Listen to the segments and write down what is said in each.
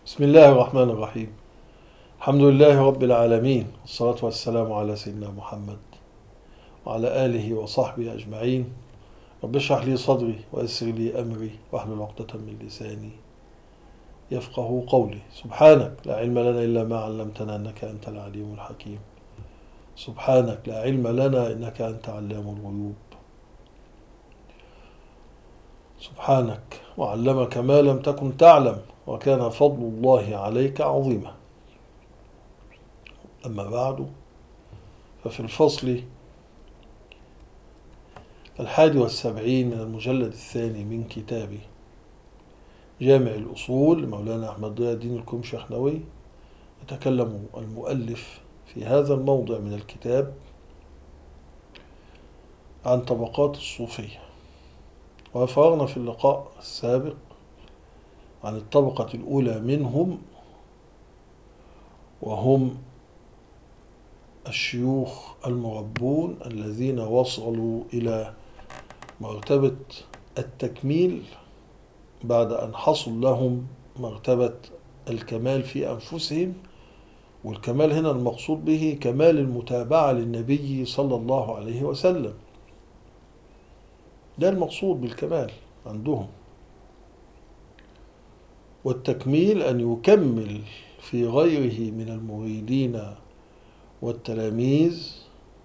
بسم الله الرحمن الرحيم. الحمد لله رب العالمين، والصلاة والسلام على سيدنا محمد وعلى آله وصحبه أجمعين. رب اشرح لي صدري ويسر لي أمري واحلل عقدة من لساني يفقه قولي. سبحانك لا علم لنا إلا ما علمتنا إنك أنت العليم الحكيم. سبحانك لا علم لنا إنك أنت علام الغيوب. سبحانك وعلمك ما لم تكن تعلم وكان فضل الله عليك عظيما. أما بعد، ففي الفصل 71 من المجلد الثاني من كتاب جامع الأصول لمولانا أحمد ضياء الدين الكمشخنوي، يتكلم المؤلف في هذا الموضع من الكتاب عن طبقات الصوفية. وفرغنا في اللقاء السابق عن الطبقة الأولى منهم، وهم الشيوخ المربون الذين وصلوا إلى مرتبة التكميل بعد أن حصل لهم مرتبة الكمال في أنفسهم. والكمال هنا المقصود به كمال المتابعة للنبي صلى الله عليه وسلم، ده المقصود بالكمال عندهم. والتكميل أن يكمل في غيره من المريدين والتلاميذ،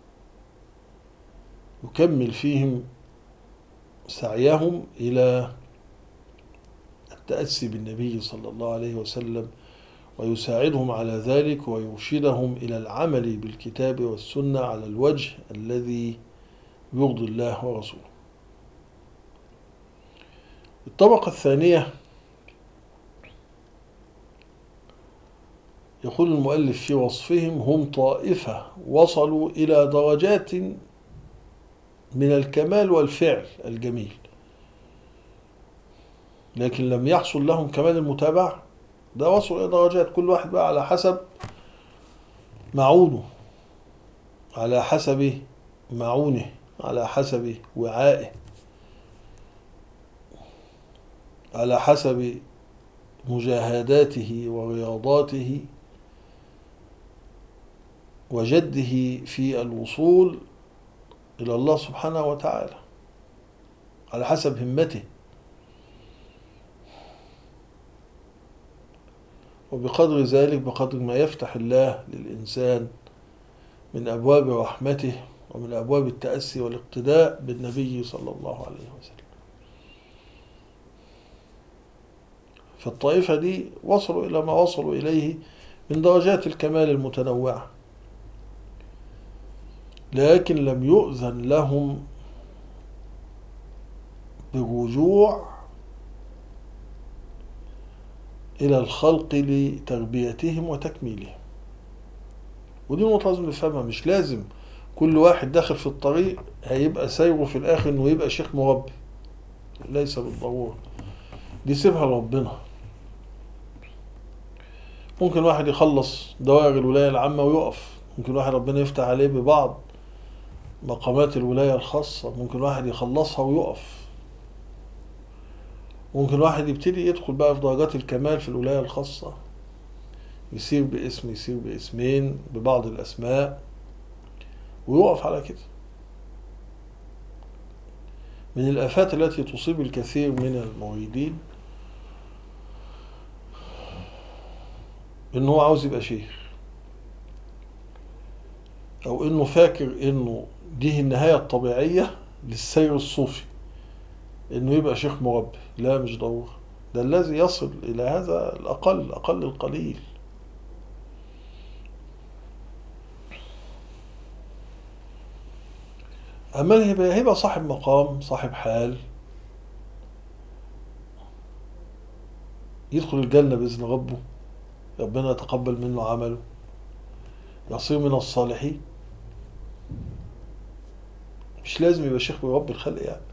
يكمل فيهم سعيهم إلى التأسي بالنبي صلى الله عليه وسلم، ويساعدهم على ذلك ويرشدهم إلى العمل بالكتاب والسنة على الوجه الذي يرضي الله ورسوله. الطبقة الثانية يقول المؤلف في وصفهم: هم طائفة وصلوا إلى درجات من الكمال والفعل الجميل، لكن لم يحصل لهم كمال المتابعة. ده وصلوا إلى درجات، كل واحد بقى على حسب معونه، على حسب معونه، على حسب وعائه، على حسب مجاهداته ورياضاته وجده في الوصول إلى الله سبحانه وتعالى، على حسب همته. وبقدر ذلك، بقدر ما يفتح الله للإنسان من أبواب رحمته ومن أبواب التأسي والاقتداء بالنبي صلى الله عليه وسلم. فالطائفة دي وصلوا إلى ما وصلوا إليه من درجات الكمال المتنوعة، لكن لم يؤذن لهم بالرجوع إلى الخلق لتربيتهم وتكميلهم. ودي نقطة لازم نفهمها. مش لازم كل واحد داخل في الطريق هيبقى سيره في الآخر إنه يبقى شيخ مربي، ليس بالضرورة، دي سيبها لربنا. ممكن واحد يخلص دوائر الولاية العامة ويقف، ممكن واحد ربنا يفتح عليه ببعض مقامات الولاية الخاصة، ممكن واحد يخلصها ويقف، ممكن واحد يبتدي يدخل بقى في درجات الكمال في الولاية الخاصة، يسير باسم، يسير باسمين، ببعض الأسماء، ويقف على كده. من الآفات التي تصيب الكثير من المريدين إنه عاوز يبقى شيخ، أو إنه فاكر إنه دي النهاية الطبيعية للسير الصوفي، إنه يبقى شيخ مربي. لا، مش ضروري. ده الذي يصل إلى هذا الأقل، أقل القليل. أما هيبقى صاحب مقام، صاحب حال، يدخل الجنة بإذن ربه، ربنا يتقبل منه عمله، يصير من الصالحين. مش لازم يبقى شيخ مربي الخلق يعني.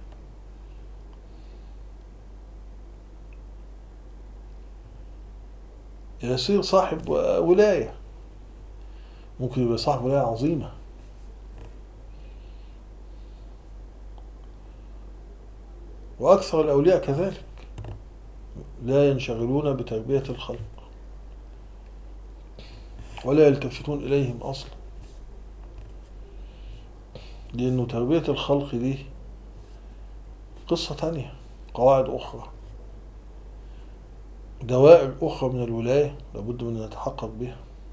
يصير صاحب ولاية، ممكن يبقى صاحب ولاية عظيمة. وأكثر الأولياء كذلك لا ينشغلون بتربية الخلق. ولا يلتفتون إليهم أصلا، لأنه تربية الخلق دي قصة تانية، قواعد أخرى، دوائر أخرى من الولاية لابد من أن نتحقق بها.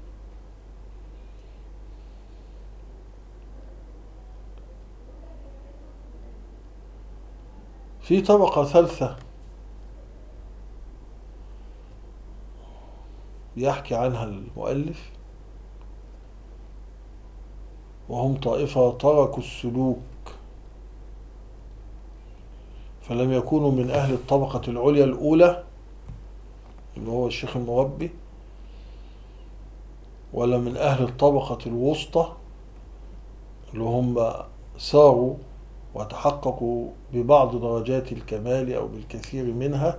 في طبقة ثالثة يحكي عنها المؤلف، وهم طائفة تركوا السلوك فلم يكونوا من أهل الطبقة العليا الأولى اللي هو الشيخ المربي، ولا من أهل الطبقة الوسطى اللي هم ساروا وتحققوا ببعض درجات الكمال أو بالكثير منها،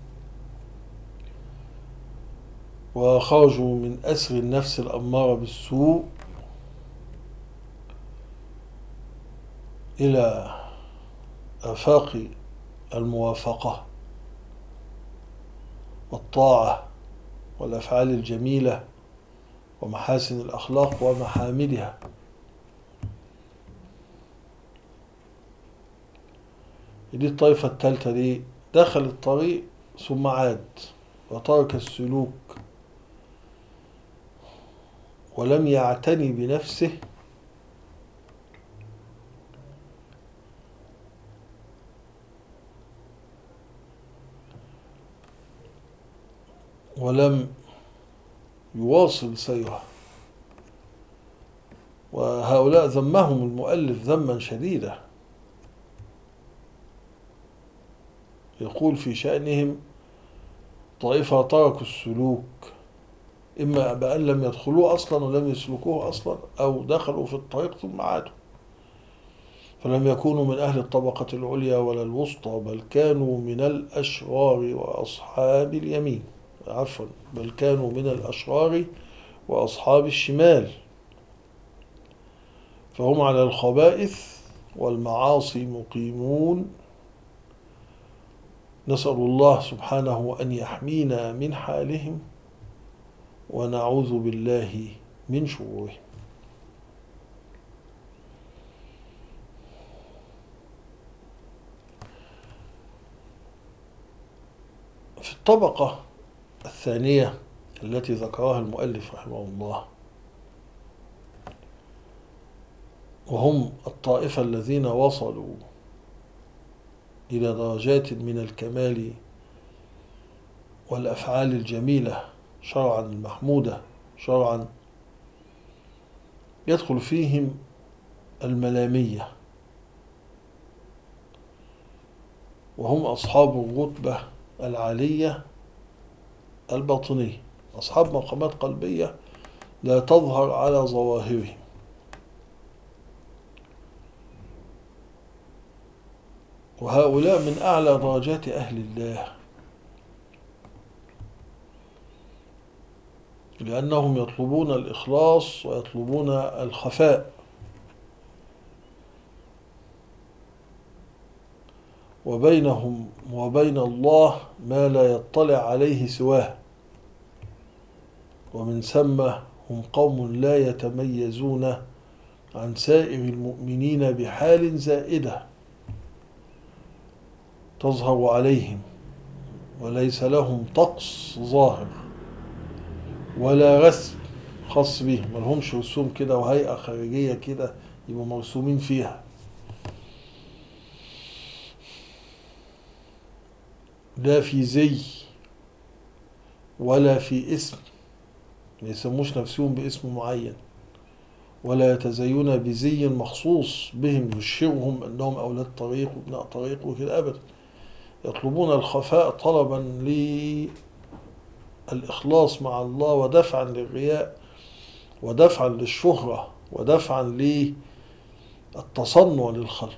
وخرجوا من أسر النفس الأمارة بالسوء إلى آفاق الموافقة والطاعة والأفعال الجميلة ومحاسن الأخلاق ومحامدها. دي الطائفة الثالثة دي دخل الطريق ثم عاد وترك السلوك ولم يعتني بنفسه، ولم يواصل سيره. وهؤلاء ذمهم المؤلف ذما شديدا، يقول في شأنهم طائفة تركوا السلوك، إما بأن لم يدخلوه أصلا ولم يسلكوه أصلا، أو دخلوا في الطريق ثم عادوا، فلم يكونوا من أهل الطبقة العليا ولا الوسطى، بل كانوا من الأشرار وأصحاب اليمين، عفوا، بل كانوا من الأشرار وأصحاب الشمال، فهم على الخبائث والمعاصي مقيمون. نسأل الله سبحانه أن يحمينا من حالهم ونعوذ بالله من شرورهم. في الطبقة الثانية التي ذكرها المؤلف رحمه الله، وهم الطائفة الذين وصلوا إلى درجات من الكمال والأفعال الجميلة شرعا المحمودة شرعا، يدخل فيهم الملامية، وهم أصحاب الرتبة العالية الباطنية، أصحاب مقامات قلبية لا تظهر على ظواهرهم، وهؤلاء من أعلى درجات أهل الله، لأنهم يطلبون الإخلاص ويطلبون الخفاء، وبينهم وبين الله ما لا يطلع عليه سواه، ومن ثم هم قوم لا يتميزون عن سائر المؤمنين بحال زائدة تظهر عليهم، وليس لهم طقس ظاهر ولا رسم خاص بهم، ملهمش رسوم كده وهيئة خارجية كده يبقوا مرسومين فيها، لا في زي ولا في اسم، ما يسموش نفسهم باسم معين، ولا يتزينون بزي مخصوص بهم يشيرهم أنهم أولاد طريق وابناء طريق وكده أبدا، يطلبون الخفاء طلبا للإخلاص مع الله ودفعا للرياء ودفعا للشهرة ودفعا للتصنع للخلق.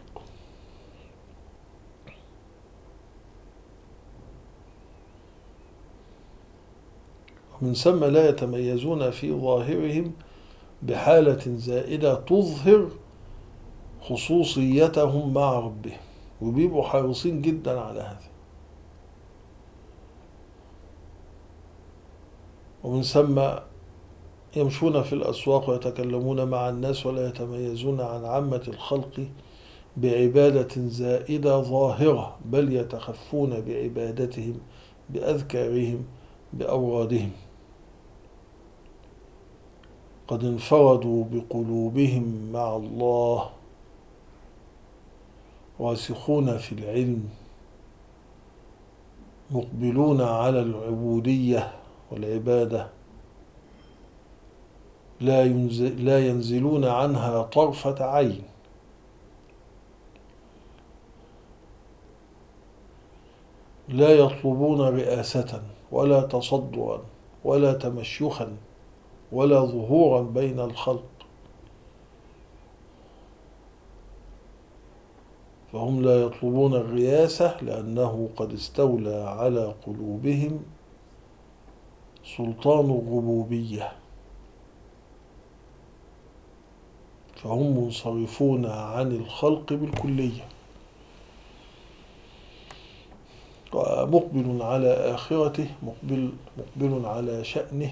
ومن ثم لا يتميزون في ظاهرهم بحالة زائدة تظهر خصوصيتهم مع ربهم، وبيبقوا حريصين جدا على هذا. ومن ثم يمشون في الأسواق ويتكلمون مع الناس ولا يتميزون عن عامة الخلق بعبادة زائدة ظاهرة، بل يتخفون بعبادتهم بأذكارهم بأورادهم. قد انفردوا بقلوبهم مع الله، راسخون في العلم، مقبلون على العبودية والعبادة، لا ينزلون عنها طرفة عين. لا يطلبون رئاسة ولا تصدرا ولا تمشيخا ولا ظهورا بين الخلق، فهم لا يطلبون الرئاسة لأنه قد استولى على قلوبهم سلطان الربوبية، فهم منصرفون عن الخلق بالكلية، مقبل على آخرته، مقبل على شأنه،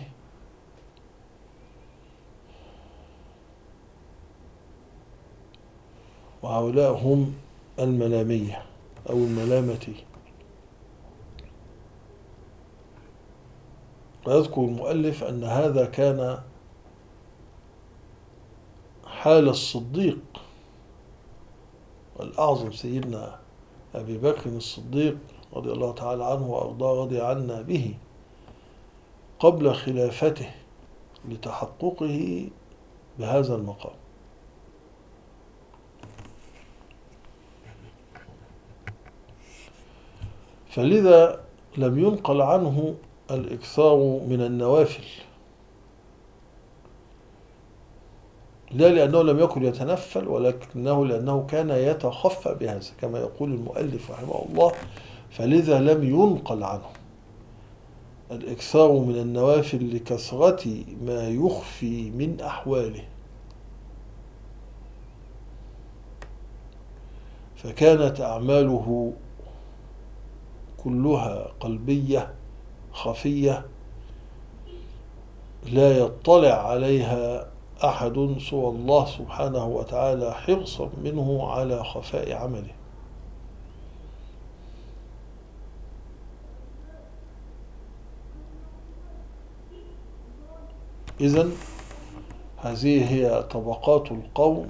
وهؤلاء هم الملامية أو الملامة. ويذكر المؤلف أن هذا كان حال الصديق الأعظم سيدنا أبي بكر الصديق رضي الله تعالى عنه وأرضاه، رضي عنا به، قبل خلافته لتحققه بهذا المقام. فلذا لم ينقل عنه الإكثار من النوافل، لا لأنه لم يكن يتنفل، ولكنه لأنه كان يتخفى بهذا كما يقول المؤلف رحمه الله. فلذا لم ينقل عنه الإكثار من النوافل لكثرة ما يخفي من أحواله، فكانت أعماله كلها قلبية خفية لا يطلع عليها أحد سوى الله سبحانه وتعالى، حرصا منه على خفاء عمله. إذن هذه هي طبقات القوم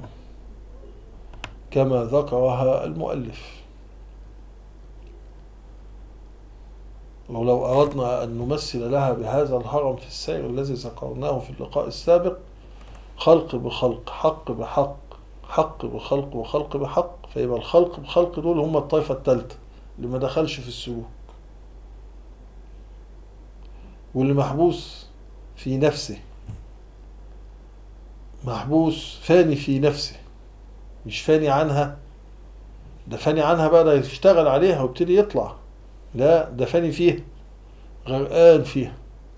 كما ذكرها المؤلف. ولو أردنا أن نمثل لها بهذا الهرم في السير الذي ذكرناه في اللقاء السابق، خلق بخلق، حق بحق، حق بخلق وخلق بحق، فيبقى الخلق بخلق دول هم الطائفة الثالثة اللي ما دخلش في السلوك، واللي محبوس في نفسه، محبوس فاني في نفسه، مش فاني عنها. ده فاني عنها بقى، ده يشتغل عليها ويبتدي يطلع، لا ده فاني فيها، غرقان فيها.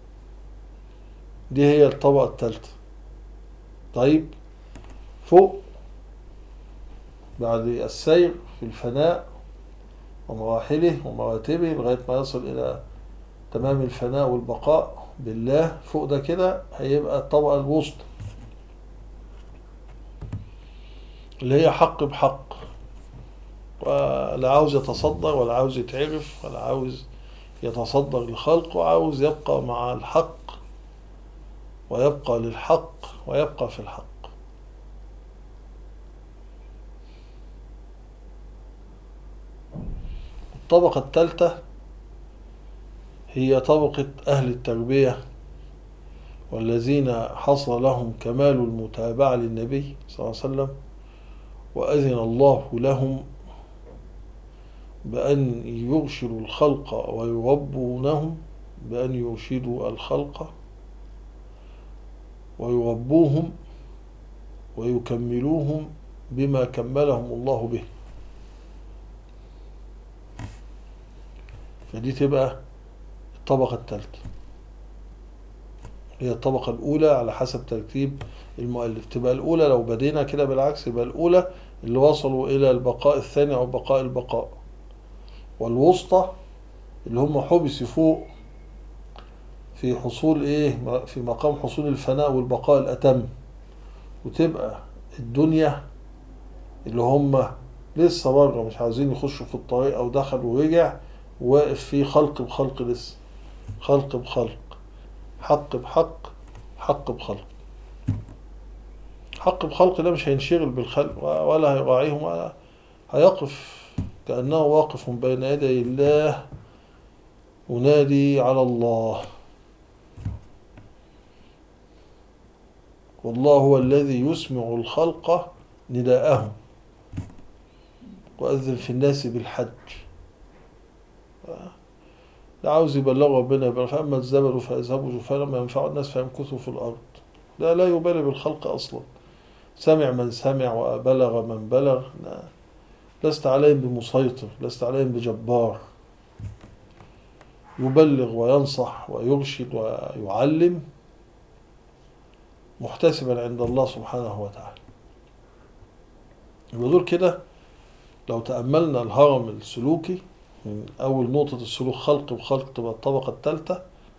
دي هي الطبقة الثالثة. طيب فوق بعد السير في الفناء ومراحله ومراتبه لغاية ما يصل إلى تمام الفناء والبقاء بالله، فوق ده كده هيبقى الطبقة الوسطى اللي هي حق بحق، ولا عاوز يتصدر ولا عاوز يتعرف ولا عاوز يتصدر لخلق، وعاوز يبقى مع الحق ويبقى للحق ويبقى في الحق. الطبقة الثالثة هي طبقة أهل التربية، والذين حصل لهم كمال المتابعة للنبي صلى الله عليه وسلم، وأذن الله لهم بأن يرشدوا الخلق ويربونهم، بأن يرشدوا الخلق ويربوهم ويكملوهم بما كملهم الله به. فدي تبقى الطبقة الثالثة، هي الطبقة الأولى على حسب ترتيب المؤلف. تبقى الأولى لو بدينا كده بالعكس، يبقى الأولى اللي وصلوا إلى البقاء الثاني أو بقاء البقاء، والوسطى اللي هم حبسوا فوق في حصول ايه، في مقام حصول الفناء والبقاء الأتم، وتبقى الدنيا اللي هم لسه بره مش عايزين يخشوا في الطريق او دخل ورجع، واقف فيه خلق بخلق لسه، خلق بخلق، حق بحق، حق بخلق. حق بخلق ده مش هينشغل بالخلق ولا هيراعيهم، ولا هيقف كأنه واقف بين يدي الله ونادي على الله. والله هو الذي يسمع الخلق نداءهم وأذن في الناس بالحج. لا عاوز يبلغ ربنا يبقى، فأما الزبد فيذهبوا جفاء لما ينفع الناس فيمكثوا في الأرض. لا يبالي بالخلق أصلا، سمع من سمع وبلغ من بلغ. لا. لست عليهم بمسيطر، لست عليهم بجبار. يبلغ وينصح ويرشد ويعلم محتسبا عند الله سبحانه وتعالى. يبقى دول كده لو تأملنا الهرم السلوكي من أول نقطة السلوك خلق بخلق تبقى الطبقة الثالثة،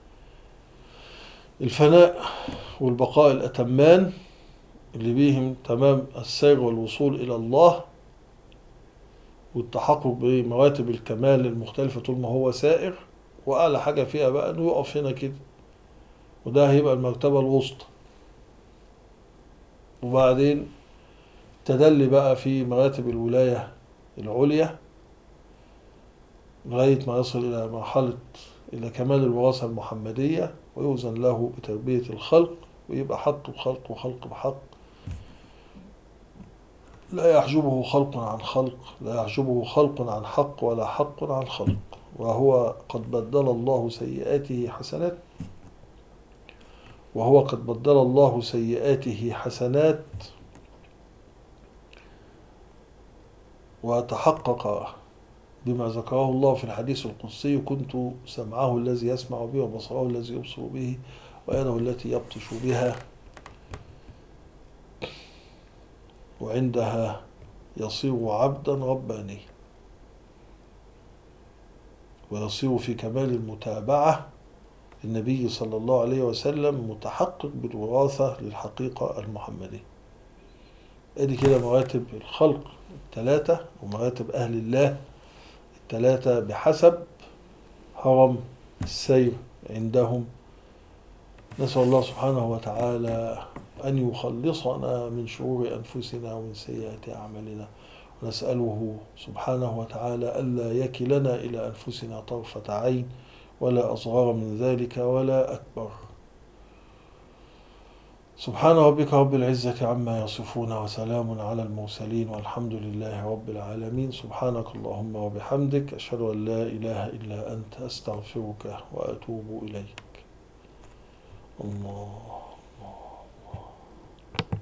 الفناء والبقاء الأتمان اللي بيهم تمام السير والوصول إلى الله والتحقق بمراتب الكمال المختلفة طول ما هو سائر. وأعلى حاجة فيها بقى إنه يقف هنا كده، وده هيبقى المرتبة الوسطى. وبعدين تدلي بقى في مراتب الولاية العليا لغاية ما يصل إلى مرحلة إلى كمال الوراثة المحمدية، ويوزن له بتربية الخلق، ويبقى حق بخلق وخلق بحق، لا يحجبه خلق عن خلق، لا يحجبه خلق عن حق ولا حق عن خلق. وهو قد بدل الله سيئاته حسنات، وهو قد بدل الله سيئاته حسنات، وتحقق بما ذكره الله في الحديث القدسي: كنت سمعه الذي يسمع به وبصره الذي يبصر به ويده التي يبطش بها، وعندها يصير عبدا ربانيا، ويصير في كمال المتابعة النبي صلى الله عليه وسلم متحقق بالوراثة للحقيقة المحمدية. ادي كده مراتب الخلق الثلاثة ومراتب أهل الله الثلاثة بحسب هرم السير عندهم. نسأل الله سبحانه وتعالى أن يخلصنا من شرور أنفسنا ومن سيئات أعمالنا، ونسأله سبحانه وتعالى ألا يكلنا إلى أنفسنا طرفة عين، ولا أصغر من ذلك ولا أكبر. سبحان ربك رب العزة عما يصفون، وسلام على المرسلين، والحمد لله رب العالمين. سبحانك اللهم وبحمدك، أشهد أن لا إله إلا أنت، أستغفرك وأتوب إليك. الله.